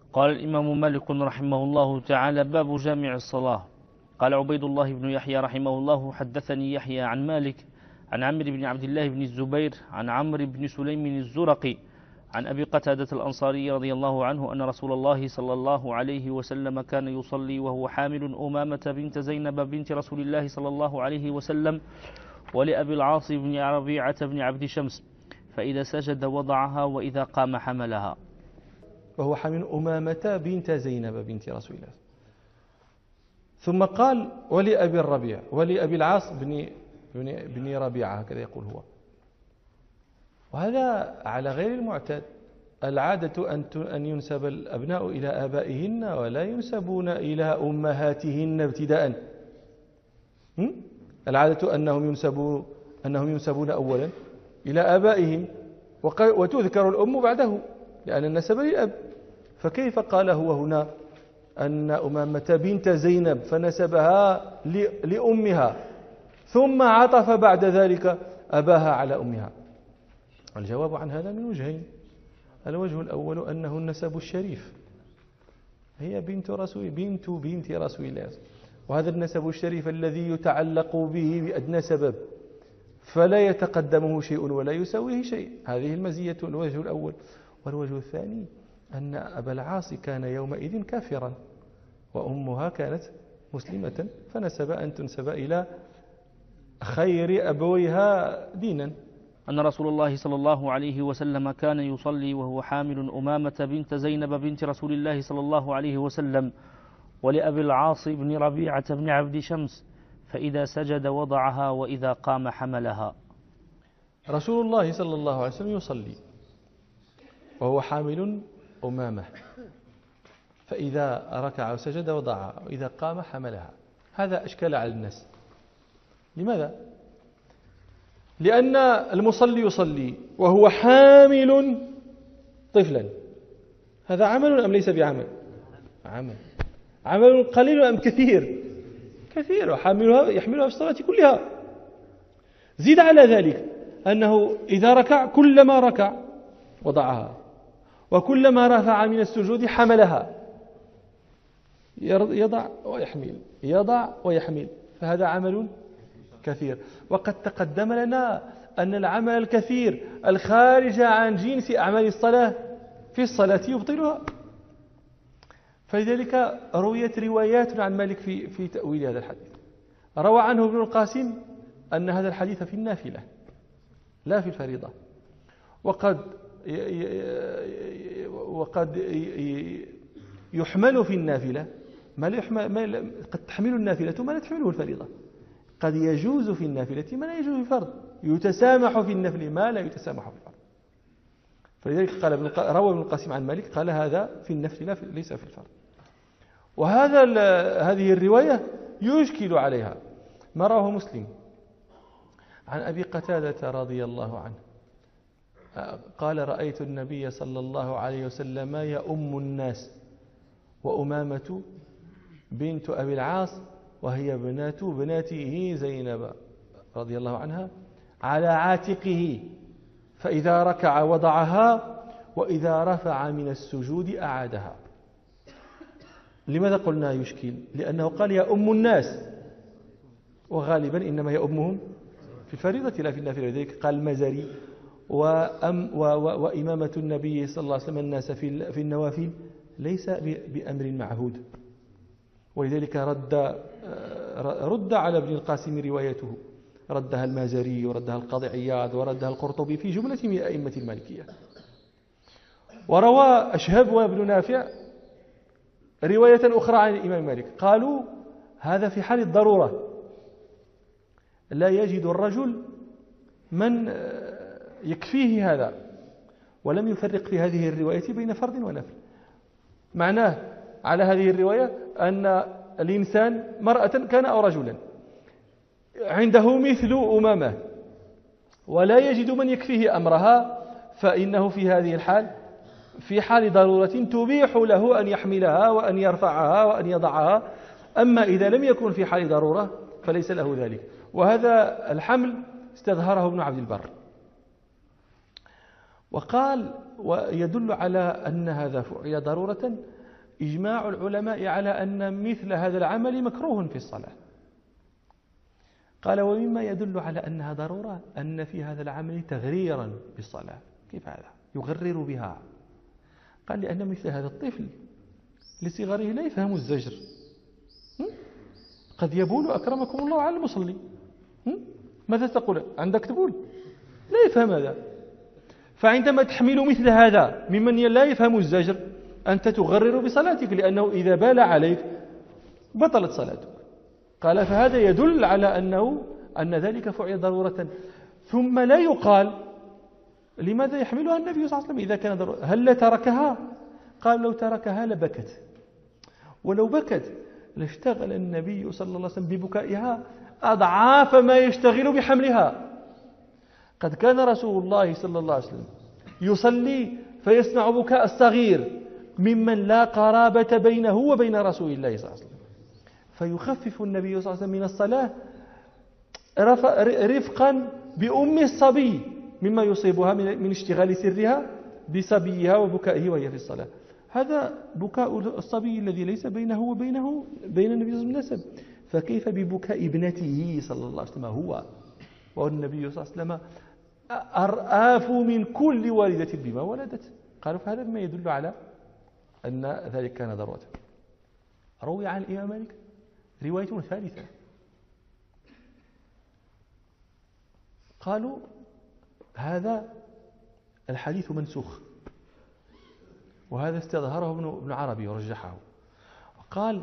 قال الإمام مالك رحمه الله تعالى: باب جامع الصلاة. قال عبيد الله بن يحيى رحمه الله: حدثني يحيى عن مالك عن عمرو بن عبد الله بن الزبير عن عمرو بن سليم الزرقي عن أبي قتادة الأنصاري رضي الله عنه أن رسول الله صلى الله عليه وسلم كان يصلي وهو حامل أمامة بنت زينب بنت رسول الله صلى الله عليه وسلم ولأبي العاص بن ربيعة بن عبد شمس، فإذا سجد وضعها وإذا قام حملها. وهو حامل أمامة بنت زينب بنت رسول الله. ثم قال: ولأبي الربيع ولأبي العاص بن ربيعة، هكذا يقول هو. وهذا على غير المعتاد. العادة أن ينسب الأبناء إلى آبائهن ولا ينسبون إلى أمهاتهن ابتداء. العادة أنهم ينسبون أولا إلى آبائهم، وتذكر الأم بعده لأن النسب للأب. فكيف قال هو هنا أن أمامة بنت زينب فنسبها لأمها ثم عطف بعد ذلك أباها على أمها؟ الجواب عن هذا من وجهين. الوجه الأول أنه النسب الشريف، هي بنت رسول الله، وهذا النسب الشريف الذي يتعلق به بأدنى سبب فلا يتقدمه شيء ولا يساويه شيء. هذه المزية، الوجه الأول. والوجه الثاني أن أبا العاص كان يومئذ كافرا وأمها كانت مسلمة، فنسب أن تنسب إلى خير أبويها دينا. أن رسول الله صلى الله عليه وسلم كان يصلي وهو حامل أمامة بنت زينب بنت رسول الله صلى الله عليه وسلم ولأبي العاص بن ربيعة بن عبد شمس، فإذا سجد وضعها وإذا قام حملها. رسول الله صلى الله عليه وسلم يصلي وهو حامل أمامة، فإذا ركع وسجد وضعها وإذا قام حملها. هذا أشكال على الناس. لماذا؟ لأن المصلي يصلي وهو حامل طفلا، هذا عمل أم ليس بعمل؟ عمل قليل أم كثير؟ كثير، يحملها في الصلاة كلها. زيد على ذلك أنه إذا ركع كلما ركع وضعها، وكلما رفع من السجود حملها، يضع ويحمل، فهذا عمل كثير. وقد تقدم لنا أن العمل الكثير الخارج عن جنس أعمال الصلاة في الصلاة يبطلها. فلذلك رويت روايات عن مالك في تأويل هذا الحديث. روى عنه ابن القاسم أن هذا الحديث في النافلة لا في الفريضة، وقد يحمل في النافلة قد تحمل النافلة ما لا تحمله الفريضة، قد يجوز في النافلة ما لا يجوز في الفرض، يتسامح في النفل ما لا يتسامح في الفرض. فلذلك روى ابن القاسم عن مالك قال هذا في النفل ليس في الفرض. هذه الرواية يشكل عليها ما رواه مسلم عن أبي قتادة رضي الله عنه قال: رأيت النبي صلى الله عليه وسلم يؤم الناس وأمامة بنت أبي العاص وهي بناته زينب رضي الله عنها على عاتقه، فإذا ركع وضعها وإذا رفع من السجود أعادها. لماذا قلنا يشكل؟ لأنه قال يؤم الناس، وغالبا إنما يؤمهم في الفريضة لا في النافلة. لذلك قال المزري: وإمامة النبي صلى الله عليه وسلم الناس في النوافل ليس بأمر معهود. ولذلك رد على ابن القاسم روايته، ردها المازري وردها القاضي عياض وردها القرطبي في جملة من أئمة المالكية. وروى أشهب وابن نافع رواية أخرى عن الإمام مالك قالوا: هذا في حال الضرورة، لا يجد الرجل من يكفيه هذا، ولم يفرق في هذه الرواية بين فرض ونفل. معناه على هذه الرواية أن الإنسان مرأة كان أو رجلا عنده مثل أمامة ولا يجد من يكفيه أمرها، فإنه في هذه الحال في حال ضرورة تبيح له أن يحملها وأن يرفعها وأن يضعها. أما إذا لم يكن في حال ضرورة فليس له ذلك. وهذا الحمل استظهره ابن عبد البر، وقال ويدل على أن هذا فعل ضرورة إجماع العلماء على أن مثل هذا العمل مكروه في الصلاة. قال ومما يدل على أنها ضرورة أن في هذا العمل تغريرا بالصلاة. كيف هذا؟ يغرر بها. قال لأن مثل هذا الطفل لصغره لا يفهم الزجر، قد يبول أكرمكم الله على المصلي، ماذا تقول؟ عندك تبول؟ لا يفهم هذا. فعندما تحمل مثل هذا ممن لا يفهم الزجر أنت تغرر بصلاتك، لأنه إذا بال عليك بطلت صلاتك. قال فهذا يدل على أن ذلك فعل ضرورة. ثم لا يقال لماذا يحملها النبي صلى الله عليه وسلم إذا كان ضرورة؟ هل تركها؟ قال لو تركها لبكت، ولو بكت لاشتغل النبي صلى الله عليه وسلم ببكائها أضعاف ما يشتغل بحملها. قد كان رسول الله صلى الله عليه وسلم يصلي فيسمع بكاء الصغير ممن لا قرابة بينه وبين رسول الله صلى الله عليه وسلم، فيخفف النبي صلى الله عليه وسلم من الصلاة رفقا بأم الصبي مما يصيبها من اشتغال سرها بصبيها وبكائه وهي في الصلاة. هذا بكاء الصبي الذي ليس بينه وبين النبي صلى الله عليه وسلم، فكيف ببكاء ابنته صلى الله عليه وسلم هو والنبي صلى الله عليه وسلم أرآف من كل والدة بما ولدت. قالوا فهذا مما يدل على أن ذلك كان ضرورة. روي عن الإمام مالك رواية ثالثة، قالوا هذا الحديث منسوخ، وهذا استظهره ابن عربي ورجحه. قال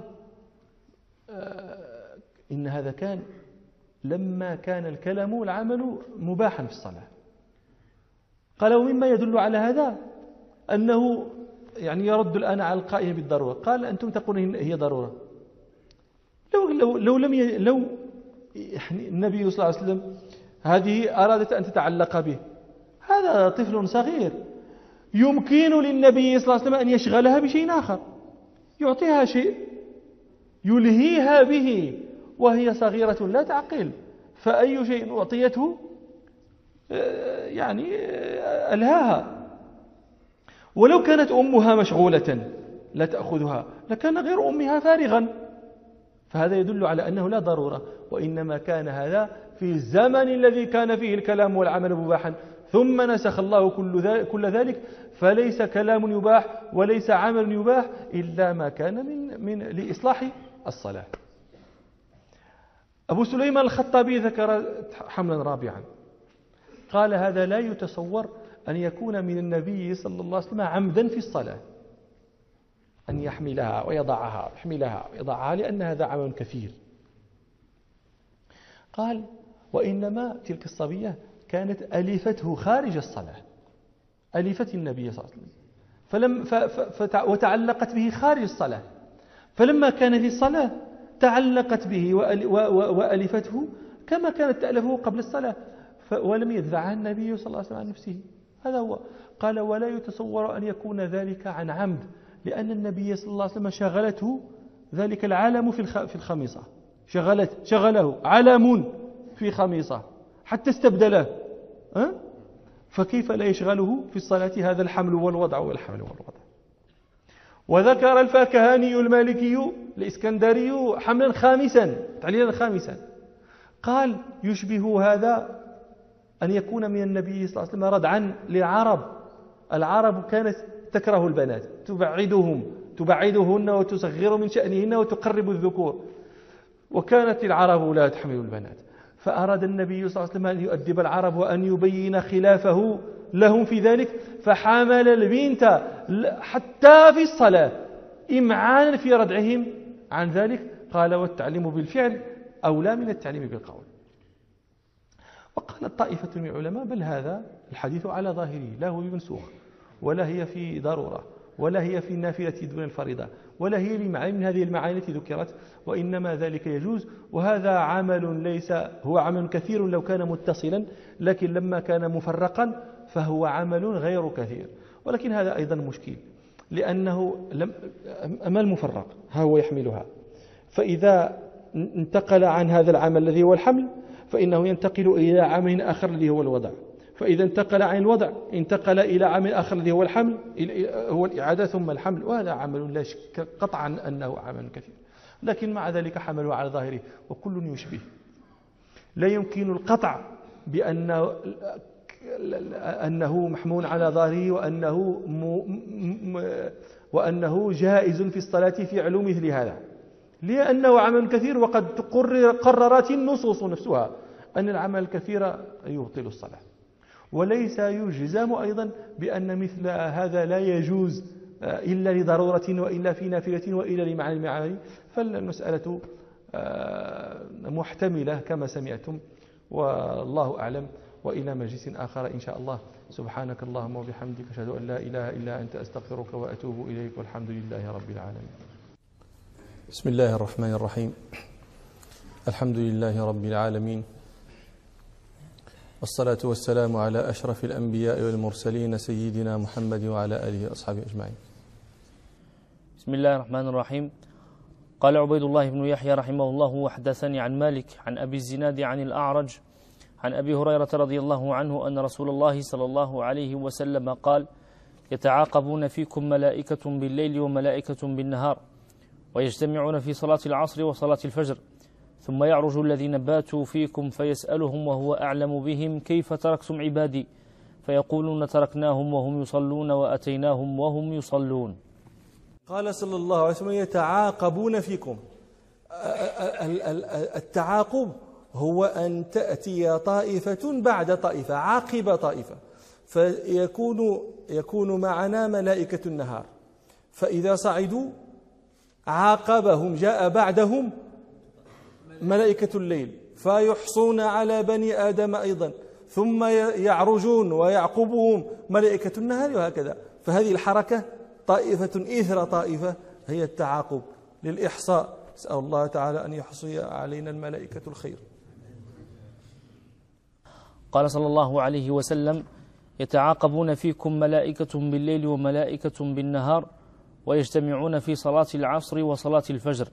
إن هذا كان لما كان الكلام والعمل مباحا في الصلاة. قال ومما يدل على هذا أنه يعني يرد الآن على القائل بالضرورة. قال أنتم تقولون هي ضرورة، لو يعني النبي صلى الله عليه وسلم هذه أرادت أن تتعلق به، هذا طفل صغير يمكن للنبي صلى الله عليه وسلم أن يشغلها بشيء آخر، يعطيها شيء يلهيها به وهي صغيرة لا تعقل، فأي شيء أعطيته يعني ألهاها. ولو كانت أمها مشغولة لا تأخذها لكان غير أمها فارغا. فهذا يدل على أنه لا ضرورة، وإنما كان هذا في الزمن الذي كان فيه الكلام والعمل مباحا، ثم نسخ الله كل ذلك، فليس كلام يباح وليس عمل يباح إلا ما كان من لإصلاح الصلاة. أبو سليمان الخطابي ذكر حملا رابعا، قال هذا لا يتصور أن يكون من النبي صلى الله عليه وسلم عمدا في الصلاة، أن يحملها ويضعها، يحملها ويضعها، لأن هذا عمل كثير. قال وإنما تلك الصبية كانت ألفته خارج الصلاة، ألفت النبي صلى الله عليه وسلم وتعلقت به خارج الصلاة، فلما كان في الصلاة تعلقت به وألفته كما كانت تألفه قبل الصلاة، ولم يدفعها النبي صلى الله عليه وسلم عن نفسه. هذا هو. قال ولا يتصور أن يكون ذلك عن عمد، لأن النبي صلى الله عليه وسلم شغلته ذلك العالم في الخميصة، شغله علم في خميصة حتى استبدله، فكيف لا يشغله في الصلاة هذا الحمل والوضع والحمل والوضع. وذكر الفاكهاني المالكي الإسكندري حملا خامسا، تعليلا خامسا، قال يشبه هذا أن يكون من النبي صلى الله عليه وسلم ردعا للعرب. العرب كانت تكره البنات، تبعدهن وتصغر من شأنهن وتقرب الذكور، وكانت العرب لا تحمل البنات، فأراد النبي صلى الله عليه وسلم أن يؤدب العرب وأن يبين خلافه لهم في ذلك، فحمل البنت حتى في الصلاة إمعانا في ردعهم عن ذلك. قال والتعليم بالفعل أولى من التعليم بالقول. وقال طائفة من العلماء بل هذا الحديث على ظاهره لا هو بمنسوخ، ولا هي في ضرورة، ولا هي في النافلة دون الفريضة، ولا هي لمعاني من هذه المعاني التي ذكرت، وإنما ذلك يجوز. وهذا عمل ليس هو عمل كثير لو كان متصلا، لكن لما كان مفرقا فهو عمل غير كثير. ولكن هذا أيضا مشكل، لأنه أما المفرق ها هو يحملها، فإذا انتقل عن هذا العمل الذي هو الحمل فإنه ينتقل إلى عمل آخر الذي هو الوضع، فإذا انتقل عن الوضع انتقل إلى عمل آخر الذي هو الحمل، هو الإعادة ثم الحمل، وهذا عمل لا شك قطعا أنه عمل كثير، لكن مع ذلك حمله على ظاهره وكل يشبه. لا يمكن القطع أنه محمول على ظاهره وأنه جائز في الصلاة فعل مثل هذا، لأنه عمل كثير، وقد قررت النصوص نفسها أن العمل الكثير يبطل الصلاة. وليس يجزم أيضا بأن مثل هذا لا يجوز إلا لضرورة وإلا في نافلة وإلا لمعنى المعاني. فالمسألة محتملة كما سمعتم، والله أعلم. وإلى مجلس آخر إن شاء الله. سبحانك اللهم وبحمدك، أشهد أن لا إله إلا أنت، أستغفرك وأتوب إليك، والحمد لله رب العالمين. بسم الله الرحمن الرحيم. الحمد لله رب العالمين، والصلاة والسلام على أشرف الأنبياء والمرسلين سيدنا محمد وعلى آله وأصحابه أجمعين. بسم الله الرحمن الرحيم. قال عبيد الله بن يحيى رحمه الله: وحدثني عن مالك عن أبي الزناد عن الأعرج عن أبي هريرة رضي الله عنه أن رسول الله صلى الله عليه وسلم قال: يتعاقبون فيكم ملائكة بالليل وملائكة بالنهار، ويجتمعون في صلاة العصر وصلاة الفجر، ثم يعرج الذين باتوا فيكم فيسألهم وهو أعلم بهم: كيف تركتم عبادي؟ فيقولون: تركناهم وهم يصلون وأتيناهم وهم يصلون. قال صلى الله عليه وسلم: يتعاقبون فيكم. التعاقب هو أن تأتي طائفة بعد طائفة، عاقب طائفة، فيكون معنا ملائكة النهار، فإذا صعدوا عاقبهم، جاء بعدهم ملائكة الليل، فيحصون على بني آدم أيضا، ثم يعرجون ويعقبهم ملائكة النهار، وهكذا. فهذه الحركة طائفة إثر طائفة هي التعاقب للإحصاء. نسأل الله تعالى أن يحصي علينا الملائكة الخير. قال صلى الله عليه وسلم: يتعاقبون فيكم ملائكة بالليل وملائكة بالنهار، ويجتمعون في صلاة العصر وصلاة الفجر.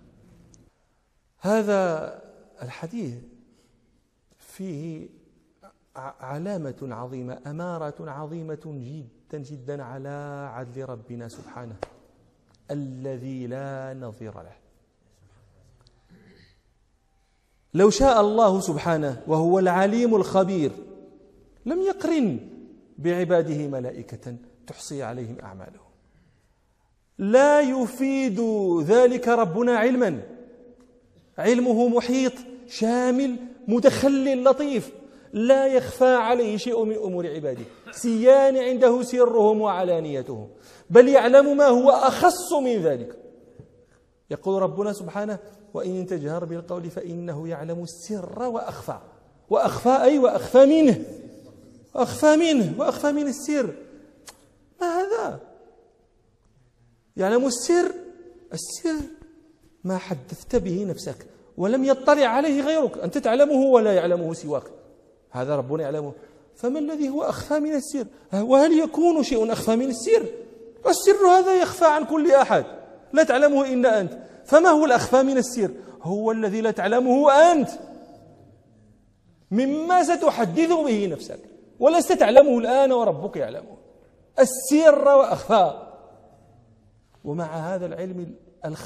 هذا الحديث فيه علامة عظيمة، أمارة عظيمة جدا جدا على عدل ربنا سبحانه الذي لا نظير له. لو شاء الله سبحانه وهو العليم الخبير لم يقرن بعباده ملائكة تحصي عليهم أعمالهم. لا يفيد ذلك ربنا علما، علمه محيط شامل متخلل لطيف، لا يخفى عليه شيء من أمور عباده، سيان عنده سرهم وعلانيتهم، بل يعلم ما هو أخص من ذلك. يقول ربنا سبحانه: وإن تجهر بالقول فإنه يعلم السر وأخفى. وأخفى أي وأخفى منه، أخفى منه وأخفى من السر. ما هذا؟ يعلم السر، السر ما حدثت به نفسك ولم يطلع عليه غيرك، أنت تعلمه ولا يعلمه سواك، هذا ربنا يعلمه. فما الذي هو أخفى من السر؟ وهل يكون شيء أخفى من السر؟ السر هذا يخفى عن كل أحد، لا تعلمه إلا أنت. فما هو الأخفى من السر؟ هو الذي لا تعلمه أنت، مما ستحدث به نفسك ولست تعلمه الآن وربك يعلمه. السر وأخفى. ومع هذا العلم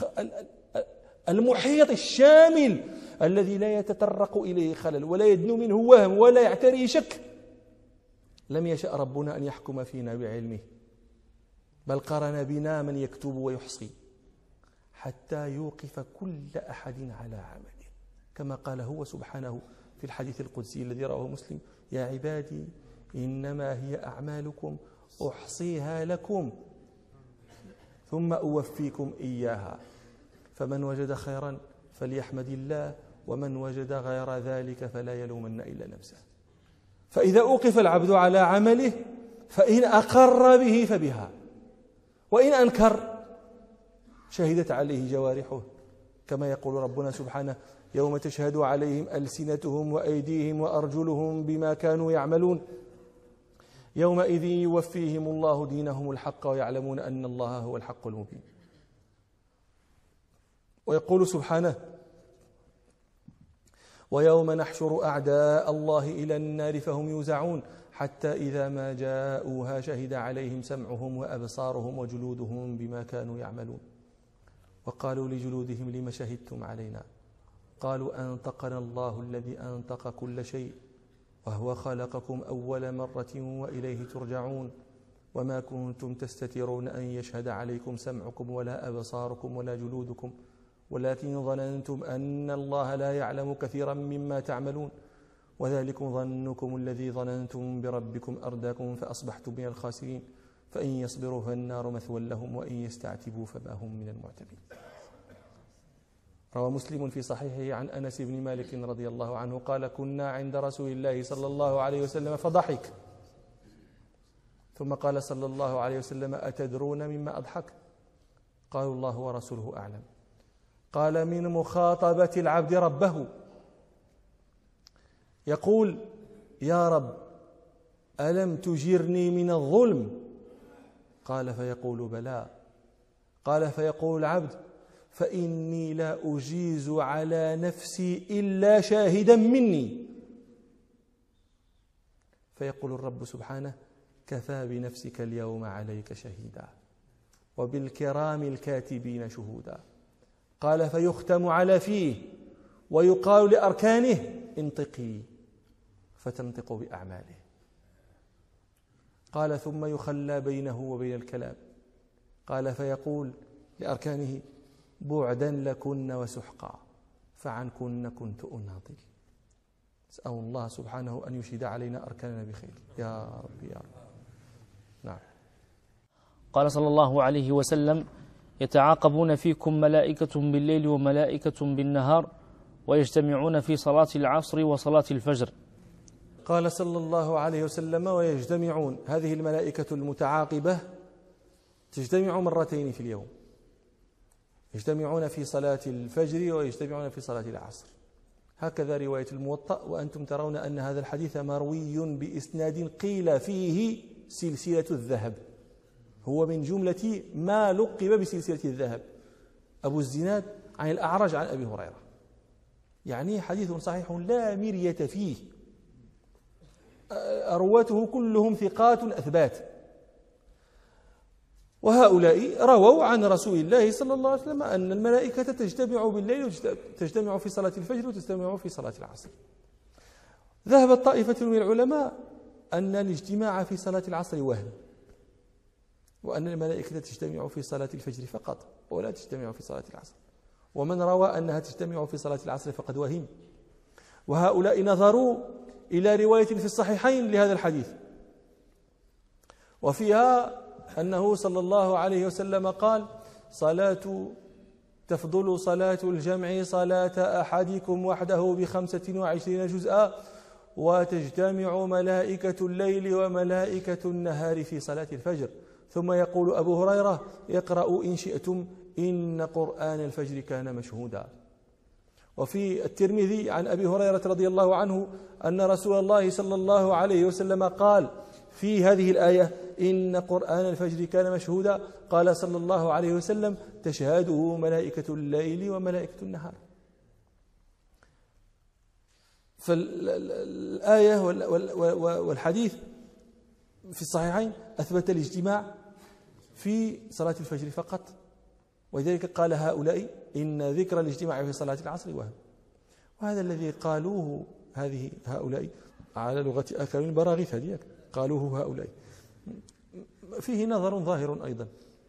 المحيط الشامل الذي لا يتطرق إليه خلل ولا يدنو منه وهم ولا يعتريه شك، لم يشأ ربنا أن يحكم فينا بعلمه، بل قرن بنا من يكتب ويحصي حتى يوقف كل أحد على عمله، كما قال هو سبحانه في الحديث القدسي الذي رواه مسلم: يا عبادي إنما هي أعمالكم أحصيها لكم ثم أوفيكم إياها، فمن وجد خيرا فليحمد الله، ومن وجد غير ذلك فلا يلومن إلا نفسه. فإذا أوقف العبد على عمله فإن أقر به فبها، وإن أنكر شهدت عليه جوارحه، كما يقول ربنا سبحانه: يوم تشهد عليهم ألسنتهم وأيديهم وأرجلهم بما كانوا يعملون يومئذ يوفيهم الله دينهم الحق ويعلمون أن الله هو الحق المبين. ويقول سبحانه: ويوم نحشر أعداء الله إلى النار فهم يوزعون حتى إذا ما جاءوها شهد عليهم سمعهم وأبصارهم وجلودهم بما كانوا يعملون وقالوا لجلودهم لم شهدتم علينا قالوا أنطقنا الله الذي أنطق كل شيء وهو خلقكم أول مرة وإليه ترجعون وما كنتم تستترون أن يشهد عليكم سمعكم ولا أبصاركم ولا جلودكم ولكن ظننتم أن الله لا يعلم كثيرا مما تعملون وذلكم ظنكم الذي ظننتم بربكم أرداكم فأصبحتم من الخاسرين فإن يصبروا فالنار مثوى لهم وإن يستعتبوا فما هم من المعتبين. روى مسلم في صحيحه عن أنس بن مالك رضي الله عنه قال كنا عند رسول الله صلى الله عليه وسلم فضحك ثم قال صلى الله عليه وسلم أتدرون مما أضحك قالوا الله ورسوله أعلم قال من مخاطبة العبد ربه يقول يا رب ألم تجرني من الظلم قال فيقول بلى قال فيقول العبد فإني لا أجيز على نفسي إلا شاهدا مني فيقول الرب سبحانه كفى بنفسك اليوم عليك شهيدا وبالكرام الكاتبين شهودا قال فيختم على فيه ويقال لأركانه انطقي فتنطق بأعماله قال ثم يخلى بينه وبين الكلام قال فيقول لأركانه بعدا لكن وسحقا فعنكن كنت أناضل. أسأل الله سبحانه أن يشهد علينا أركاننا بخير يا رب يا رب. نعم. قال صلى الله عليه وسلم يتعاقبون فيكم ملائكة بالليل وملائكة بالنهار ويجتمعون في صلاة العصر وصلاة الفجر. قال صلى الله عليه وسلم ويجتمعون هذه الملائكة المتعاقبة تجتمع مرتين في اليوم يجتمعون في صلاة الفجر ويجتمعون في صلاة العصر هكذا رواية الموطأ وأنتم ترون أن هذا الحديث مروي بإسناد قيل فيه سلسلة الذهب هو من جملة ما لقب بسلسلة الذهب أبو الزناد عن الأعرج عن أبي هريرة يعني حديث صحيح لا مرية فيه رواته كلهم ثقات أثبات وهؤلاء رووا عن رسول الله صلى الله عليه وسلم أن الملائكة تجتمع بالليل وتجتمع في صلاة الفجر وتجتمع في صلاة العصر. ذهبت طائفة من العلماء أن الاجتماع في صلاة العصر وهم وأن الملائكة تجتمع في صلاة الفجر فقط ولا تجتمع في صلاة العصر ومن روى أنها تجتمع في صلاة العصر فقد وهم وهؤلاء نظروا إلى رواية في الصحيحين لهذا الحديث وفيها أنه صلى الله عليه وسلم قال تفضل صلاة الجمع صلاة أحدكم وحده ب25 جزءا وتجتمع ملائكة الليل وملائكة النهار في صلاة الفجر ثم يقول أبو هريرة اقرأوا إن شئتم إن قرآن الفجر كان مشهودا. وفي الترمذي عن أبي هريرة رضي الله عنه أن رسول الله صلى الله عليه وسلم قال في هذه الآية إن قرآن الفجر كان مشهودا قال صلى الله عليه وسلم تشهده ملائكة الليل وملائكة النهار. فالآية والحديث في الصحيحين أثبت الاجتماع في صلاة الفجر فقط ولذلك قال هؤلاء إن ذكر الاجتماع في صلاة العصر وهم وهذا الذي قالوه هؤلاء على لغة أكرم البراغيث هذه قالوه هؤلاء فيه نظر ظاهر أيضا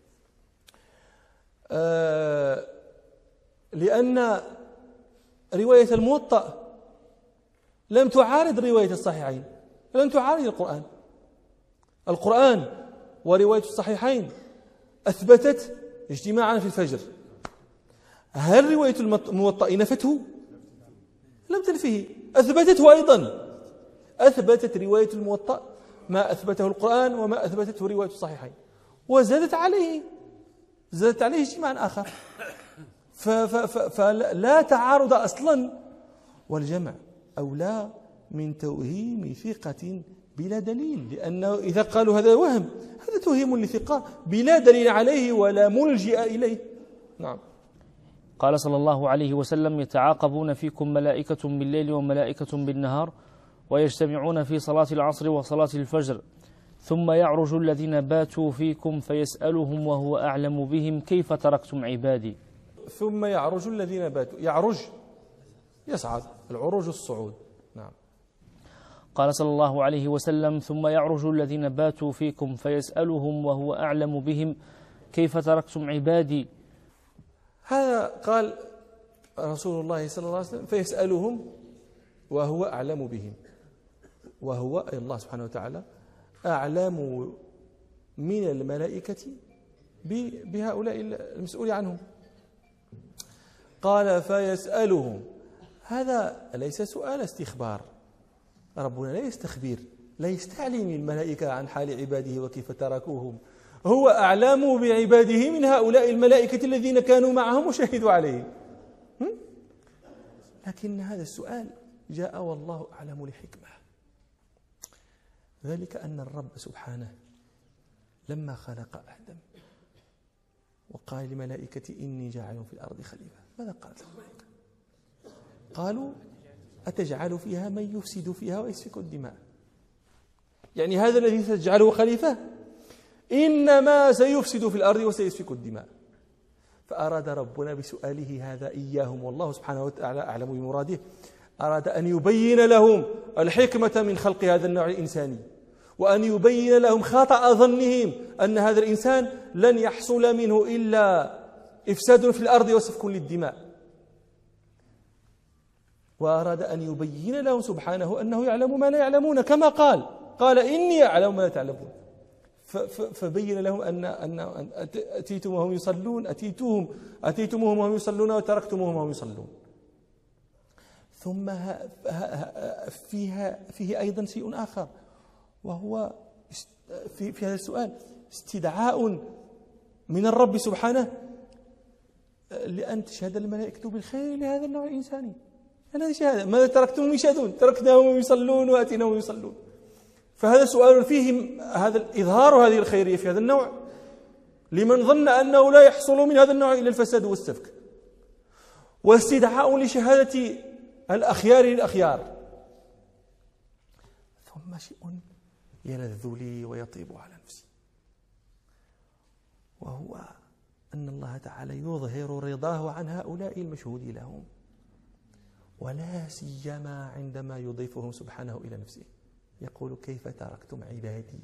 لأن رواية الموطأ لم تعارض رواية الصحيحين لم تعارض القرآن ورواية الصحيحين أثبتت اجتماعا في الفجر. هل رواية الموطأ نفته؟ لم تنفه أثبتته أيضا أثبتت رواية الموطأ ما أثبته القرآن وما أثبتته رواية الصحيحين وزادت عليه اجتماعا آخر فلا تعارض أصلا والجمع أولى من توهيم ثقة بلا دليل لأنه إذا قالوا هذا وهم هذا توهيم لثقة بلا دليل عليه ولا ملجئ إليه. نعم. قال صلى الله عليه وسلم يتعاقبون فيكم ملائكة بالليل وملائكة بالنهار ويجتمعون في صلاة العصر وصلاة الفجر، ثم يعرج الذين باتوا فيكم فيسألهم وهو أعلم بهم كيف تركتم عبادي. ثم يعرج الذين باتوا، يعرج يصعد، العروج الصعود. نعم. قال صلى الله عليه وسلم: ثم يعرج الذين باتوا فيكم فيسألهم وهو أعلم بهم كيف تركتم عبادي. هذا قال رسول الله صلى الله عليه وسلم: فيسألهم وهو أعلم بهم، وهو أي الله سبحانه وتعالى أعلم من الملائكة بهؤلاء المسؤول عنهم. قال فيسألهم، هذا ليس سؤال استخبار، ربنا لا يستخبر، لا يستعلم الملائكة عن حال عباده وكيف تركوهم، هو أعلم بعباده من هؤلاء الملائكة الذين كانوا معهم وشهدوا عليهم. لكن هذا السؤال جاء والله أعلم لحكمة، ذلك أن الرب سبحانه لما خلق آدم وقال للملائكة إني جاعل في الأرض خليفة، ماذا قالت الملائكة؟ قالوا أتجعل فيها من يفسد فيها ويسفك الدماء، يعني هذا الذي تجعله خليفة إنما سيفسد في الأرض وسيسفك الدماء. فأراد ربنا بسؤاله هذا إياهم، والله سبحانه وتعالى أعلم بمراده، أراد أن يبين لهم الحكمة من خلق هذا النوع الإنساني، وأن يبين لهم خطأ ظنهم أن هذا الإنسان لن يحصل منه إلا إفساد في الأرض وسفك للدماء. وأراد أن يبين لهم سبحانه أنه يعلم ما لا يعلمون، كما قال إني أعلم ما لا تعلمون. فبين لهم أن أتيتم وهم يصلون، أتيتموهم وهم يصلون وتركتموهم وهم يصلون. ثم فيه أيضا شيء آخر، وهو في هذا السؤال استدعاء من الرب سبحانه لأن تشهد الملائكة بالخير لهذا النوع الإنساني. هذه شهادة، ماذا تركتهم يشهدون؟ تركناهم يصلون وأتيناهم يصلون. فهذا سؤال فيه هذا إظهار هذه الخيرية في هذا النوع لمن ظن أنه لا يحصل من هذا النوع إلا الفساد والسفك، واستدعاء لشهادة الأخيار للأخيار. ثم شيء يلذ لي ويطيب على نفسي، وهو أن الله تعالى يظهر رضاه عن هؤلاء المشهود لهم، ولا سيما عندما يضيفهم سبحانه إلى نفسه، يقول كيف تركتم عبادي.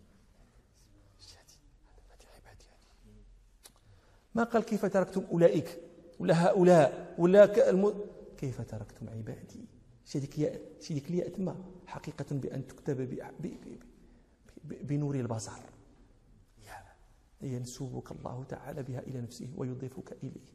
ما قال كيف تركتم أولئك ولا هؤلاء ولا كيف تركتم عبادي. شديك لي أتما حقيقة بأن تكتب بنور البصر، ينسوبك الله تعالى بها إلى نفسه ويضيفك إليه.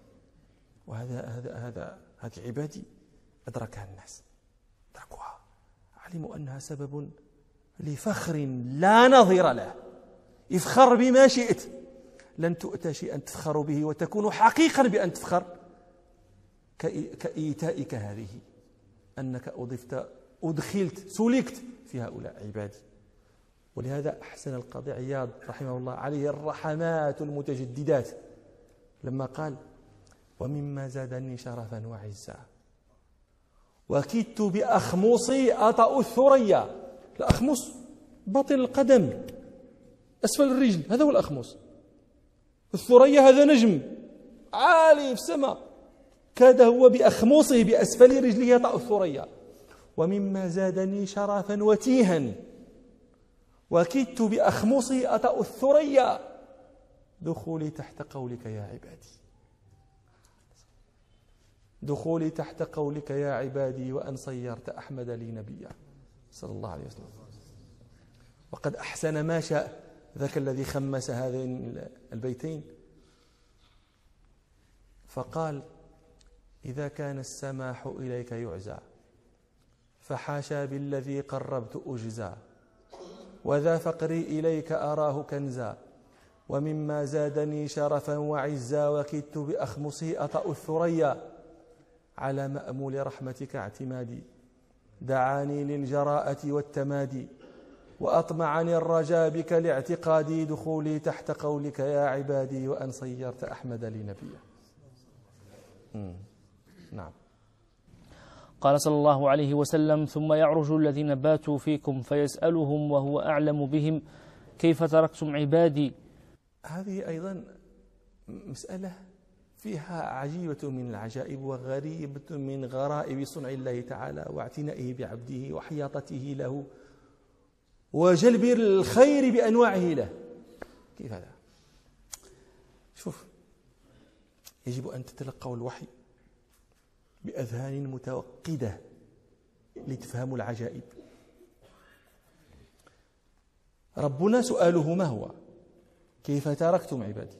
هذه عبادي أدركها الناس، أدركوها، علموا أنها سبب لفخر لا نظير له. افخر بما شئت، لن تؤتى شيئا تفخر به وتكون حقيقا بأن تفخر كإيتائك هذه، أنك أدخلت سلكت في هؤلاء عبادي. ولهذا أحسن القاضي عياض رحمه الله عليه الرحمات المتجددات لما قال ومما زادني شرفا وعزا وكدت بأخمصي أطأ الثريا. الأخمص باطن القدم أسفل الرجل، هذا هو الأخمص. الثريا هذا نجم عالي في السماء، كاد هو بأخمصه بأسفل رجله يطأ الثريا. ومما زادني شرفا وتيها وكدت بأخمصي أطأ الثريا دخولي تحت قولك يا عبادي، دخولي تحت قولك يا عبادي وأن صيرت أحمد لي نبيا صلى الله عليه وسلم. وقد أحسن ما شاء ذاك الذي خمس هذين البيتين فقال إذا كان السماح إليك يعزى فحاشا بالذي قربت أجزى وذا فقري إليك أراه كنزا ومما زادني شرفا وعزا وكدت بأخمصي أطأ الثريا على مأمول رحمتك اعتمادي دعاني للجراءة والتمادي وأطمعني الرجاء بك لاعتقادي دخولي تحت قولك يا عبادي وأن صيرت أحمد لي نبيا. نعم. قال صلى الله عليه وسلم: ثم يعرج الذين باتوا فيكم فيسألهم وهو أعلم بهم كيف تركتم عبادي. هذه أيضا مسألة فيها عجيبة من العجائب وغريبة من غرائب صنع الله تعالى واعتنائه بعبده وحياطته له وجلب الخير بأنواعه له. كيف هذا؟ شوف، يجب أن تتلقوا الوحي بأذهان متوقدة لتفهموا العجائب. ربنا سؤاله ما هو؟ كيف تركتم عبادي؟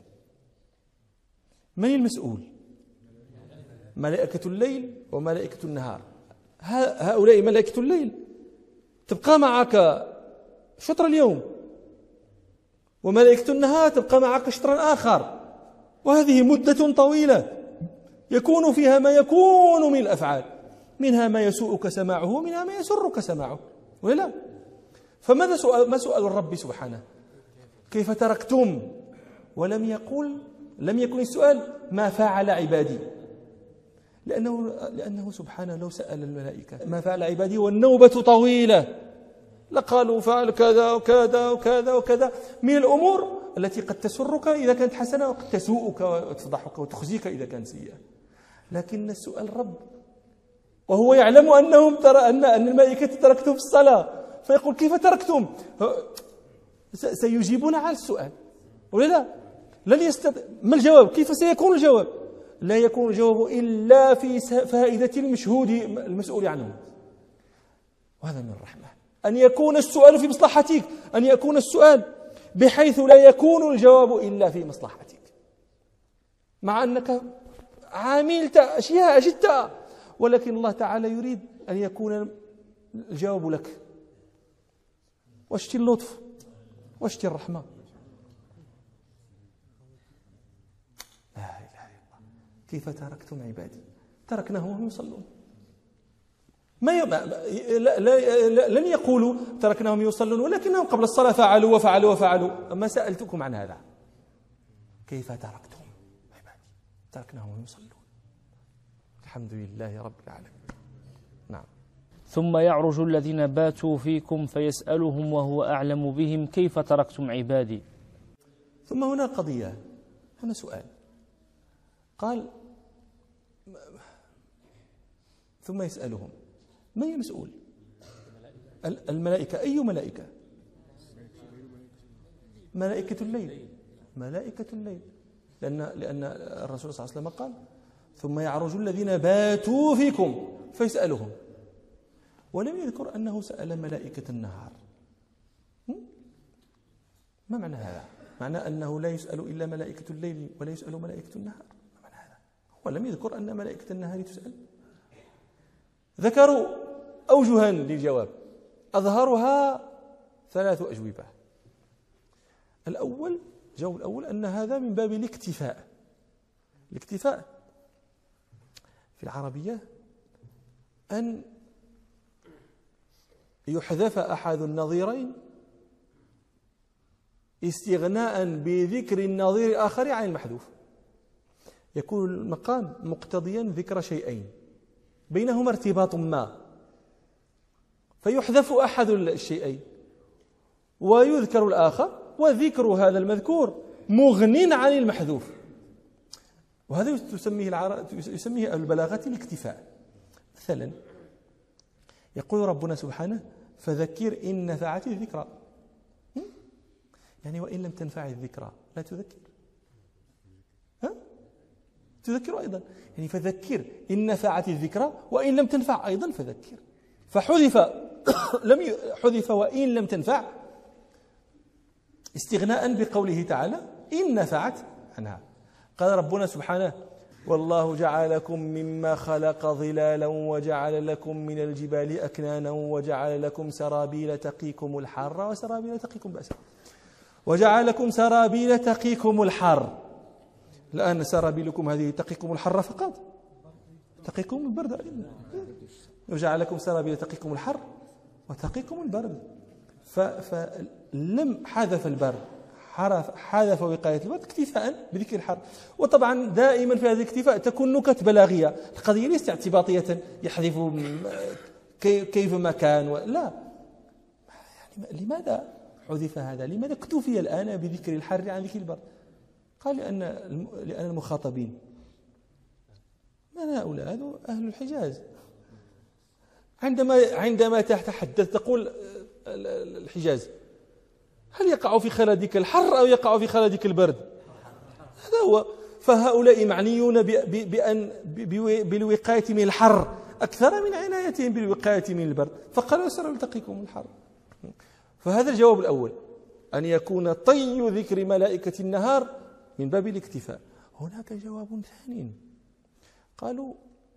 من المسؤول؟ ملائكة الليل وملائكة النهار. هؤلاء ملائكة الليل تبقى معك شطر اليوم، وملائكة النهار تبقى معك شطرا آخر، وهذه مدة طويلة يكون فيها ما يكون من الأفعال، منها ما يسوءك سماعه ومنها ما يسرك سماعه، ولا؟ ما سؤال الرب سبحانه؟ كيف تركتم؟ ولم يكن السؤال ما فعل عبادي، لأنه سبحانه لو سأل الملائكة ما فعل عبادي والنوبة طويلة لقالوا فعل كذا وكذا وكذا وكذا من الأمور التي قد تسرك إذا كانت حسنة وقد تسوءك وتفضحك وتخزيك إذا كانت سيئة. لكن السؤال الرب وهو يعلم أن الملائكة تركتم في الصلاة، فيقول كيف تركتم؟ سيجيبون على السؤال ولا لا؟ ما الجواب؟ كيف سيكون الجواب؟ لا يكون الجواب إلا في فائدة المشهود المسؤول عنه. وهذا من الرحمة أن يكون السؤال في مصلحتك، أن يكون السؤال بحيث لا يكون الجواب إلا في مصلحتك، مع أنك عملت أشياء جدا، ولكن الله تعالى يريد أن يكون الجواب لك. واشتي اللطف واشتي الرحمة. لا إله إلا الله. كيف تركتم عبادي؟ تركناهم وهم يصلون. لن يقولوا تركناهم يصلون ولكنهم قبل الصلاة فعلوا وفعلوا وفعلوا. ما سألتكم عن هذا. كيف تركتم عبادي؟ تركناهم وهم يصلون. الحمد لله رب العالمين. نعم. ثم يعرج الذين باتوا فيكم فيسألهم وهو أعلم بهم كيف تركتم عبادي. ثم هنا قضية، هنا سؤال. قال ثم يسألهم من المسؤول؟ الملائكة. أي ملائكة؟ ملائكة الليل. ملائكة الليل، لأن الرسول صلى الله عليه وسلم قال ثم يعرج الذين باتوا فيكم فيسألهم، ولم يذكر أنه سأل ملائكة النهار. ما معنى هذا؟ معنى أنه لا يسأل إلا ملائكة الليل ولا يسأل ملائكة النهار؟ ما معنى هذا؟ ولم يذكر أن ملائكة النهار تسأل. ذكروا أوجها للجواب، أظهرها 3 أجوبة. الجواب الأول أن هذا من باب الاكتفاء. الاكتفاء في العربية أن يحذف أحد النظيرين استغناء بذكر النظير الآخر عن المحذوف. يكون المقام مقتضيا ذكر شيئين بينهما ارتباط ما، فيحذف أحد الشيئين ويذكر الآخر، وذكر هذا المذكور مغن عن المحذوف. وهذا يسميه أهل البلاغة الاكتفاء. مثلا يقول ربنا سبحانه فذكر إن نفعت الذكرى، يعني وإن لم تنفع الذكرى لا تذكر، تذكر أيضا، يعني فذكر إن نفعت الذكرى وإن لم تنفع أيضا فذكر. حذف وإن لم تنفع استغناء بقوله تعالى إن نفعت عنها. قال ربنا سبحانه والله جعل لكم مما خلق ظلالا وجعل لكم من الجبال أكنانا وجعل لكم سرابيل تقيكم الحر وسرابيل تقيكم بأسا، وجعل لكم سرابيل تقيكم الحر. الآن سرابيلكم هذه تقيكم الحر فقط، تقيكم البرد أيضا. وجعل لكم سرابيل تقيكم الحر وتقيكم البرد. فلم حذف البرد، حذف وقاية البرد اكتفاء بذكر الحر. وطبعا دائما في هذا الاكتفاء تكون نكت بلاغية، القضية ليست اعتباطية يحذف كيفما كان لا، يعني لماذا حذف هذا؟ لماذا اكتفي الآن بذكر الحر عن ذكر البرد؟ قال لأن المخاطبين من هؤلاء؟ هذو أهل الحجاز. عندما تتحدث تقول الحجاز، هل يقع في خلدك الحر أو يقع في خلدك البرد؟ هذا هو. فهؤلاء معنيون بالوقاية من الحر أكثر من عنايتهم بالوقاية من البرد، فقالوا سنلتقيكم الحر. فهذا الجواب الأول، أن يكون طي ذكر ملائكة النهار من باب الاكتفاء. هناك جواب ثاني، قالوا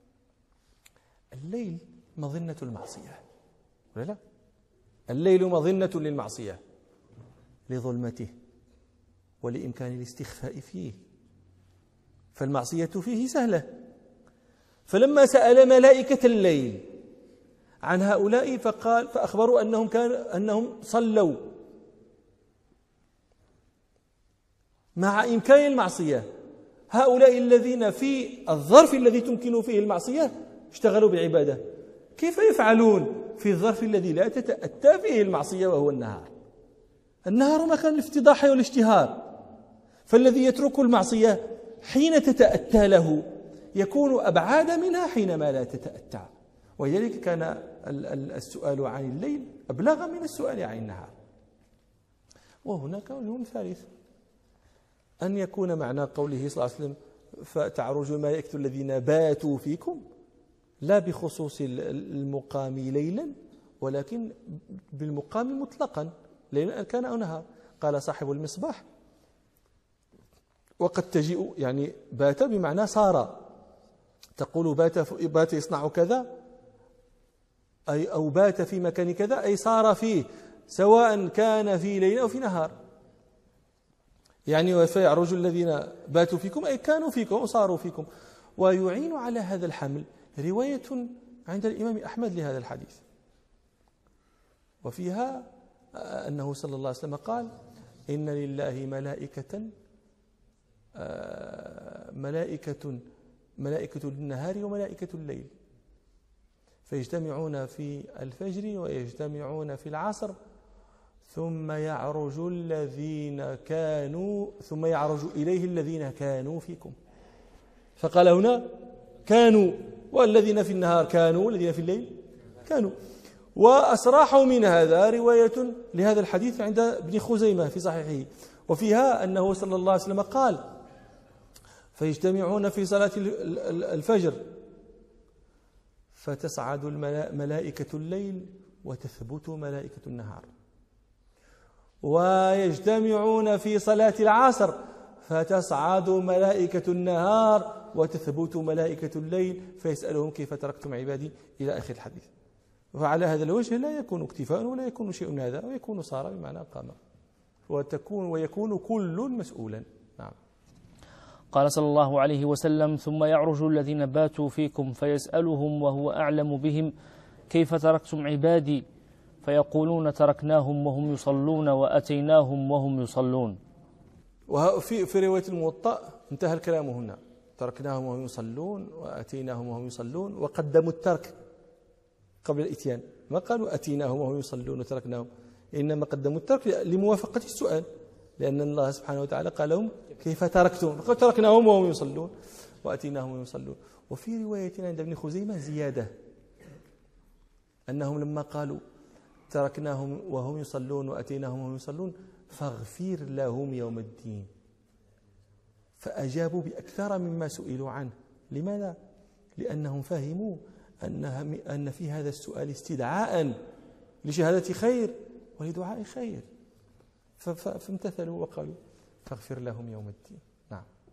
الليل مظنة المعصية، ولا لا؟ الليل مظنة للمعصية لظلمته ولإمكان الاستخفاء فيه، فالمعصية فيه سهلة. فلما سأل ملائكة الليل عن هؤلاء فأخبروا أنهم صلوا مع إمكان المعصية. هؤلاء الذين في الظرف الذي تمكن فيه المعصية اشتغلوا بعبادة، كيف يفعلون في الظرف الذي لا تتأتى فيه المعصية وهو النهار؟ النهار مكان الافتضاح والاشتهار، فالذي يترك المعصية حين تتأتى له يكون أبعاد منها حينما لا تتأتى. ولذلك كان السؤال عن الليل أبلغ من السؤال عن النهار. وهناك وجه ثالث، أن يكون معنى قوله صلى الله عليه وسلم فتعرج الملائكة الذين باتوا فيكم لا بخصوص المقام ليلا، ولكن بالمقام مطلقا، ليلا كان أو نهار. قال صاحب المصباح وقد تجيء يعني بات بمعنى صار، تقول بات يصنع كذا أي أو بات في مكان كذا أي صار فيه، سواء كان في ليل أو في نهار. يعني فيعرج الذين باتوا فيكم أي كانوا فيكم وصاروا فيكم. ويعين على هذا الحمل رواية عند الإمام أحمد لهذا الحديث، وفيها أنه صلى الله عليه وسلم قال إن لله ملائكة للنهار وملائكة الليل، فيجتمعون في الفجر ويجتمعون في العصر، ثم يعرج إليه الذين كانوا فيكم. فقال هنا كانوا، والذين في النهار كانوا، والذين في الليل كانوا. وأصراحوا من هذا رواية لهذا الحديث عند ابن خزيمة في صحيحه، وفيها أنه صلى الله عليه وسلم قال فيجتمعون في صلاة الفجر فتصعد ملائكة الليل وتثبت ملائكة النهار، ويجتمعون في صلاة العصر فتصعد ملائكة النهار وتثبت ملائكة الليل فيسألهم كيف تركتم عبادي إلى آخر الحديث. فعلى هذا الوجه لا يكون اكتفاء ولا يكون شيء من هذا، ويكون صار بمعنى قام، ويكون كل مسؤولا. نعم. قال صلى الله عليه وسلم ثم يعرج الذين باتوا فيكم فيسألهم وهو أعلم بهم كيف تركتم عبادي فيقولون تركناهم وهم يصلون وأتيناهم وهم يصلون. وفي رواية الموطأ انتهى الكلام هنا، تركناهم وهم يصلون وأتيناهم وهم يصلون، وقدموا الترك قبل الإتيان، ما قالوا أتيناهم وهم يصلون وتركناهم، إنما قدموا الترك لموافقة السؤال، لأن الله سبحانه وتعالى قال لهم كيف تركتم، فقالوا تركناهم وهم يصلون وأتيناهم وهم يصلون. وفي رواية عند ابن خزيمة زيادة أنهم لما قالوا تركناهم وهم يصلون وأتيناهم وهم يصلون فاغفر لهم يوم الدين، فأجابوا بأكثر مما سئلوا عنه. لماذا؟ لأنهم فهموا أن في هذا السؤال استدعاء لشهادة خير ولدعاء خير، فامتثلوا وقالوا فاغفر لهم يوم الدين. نعم.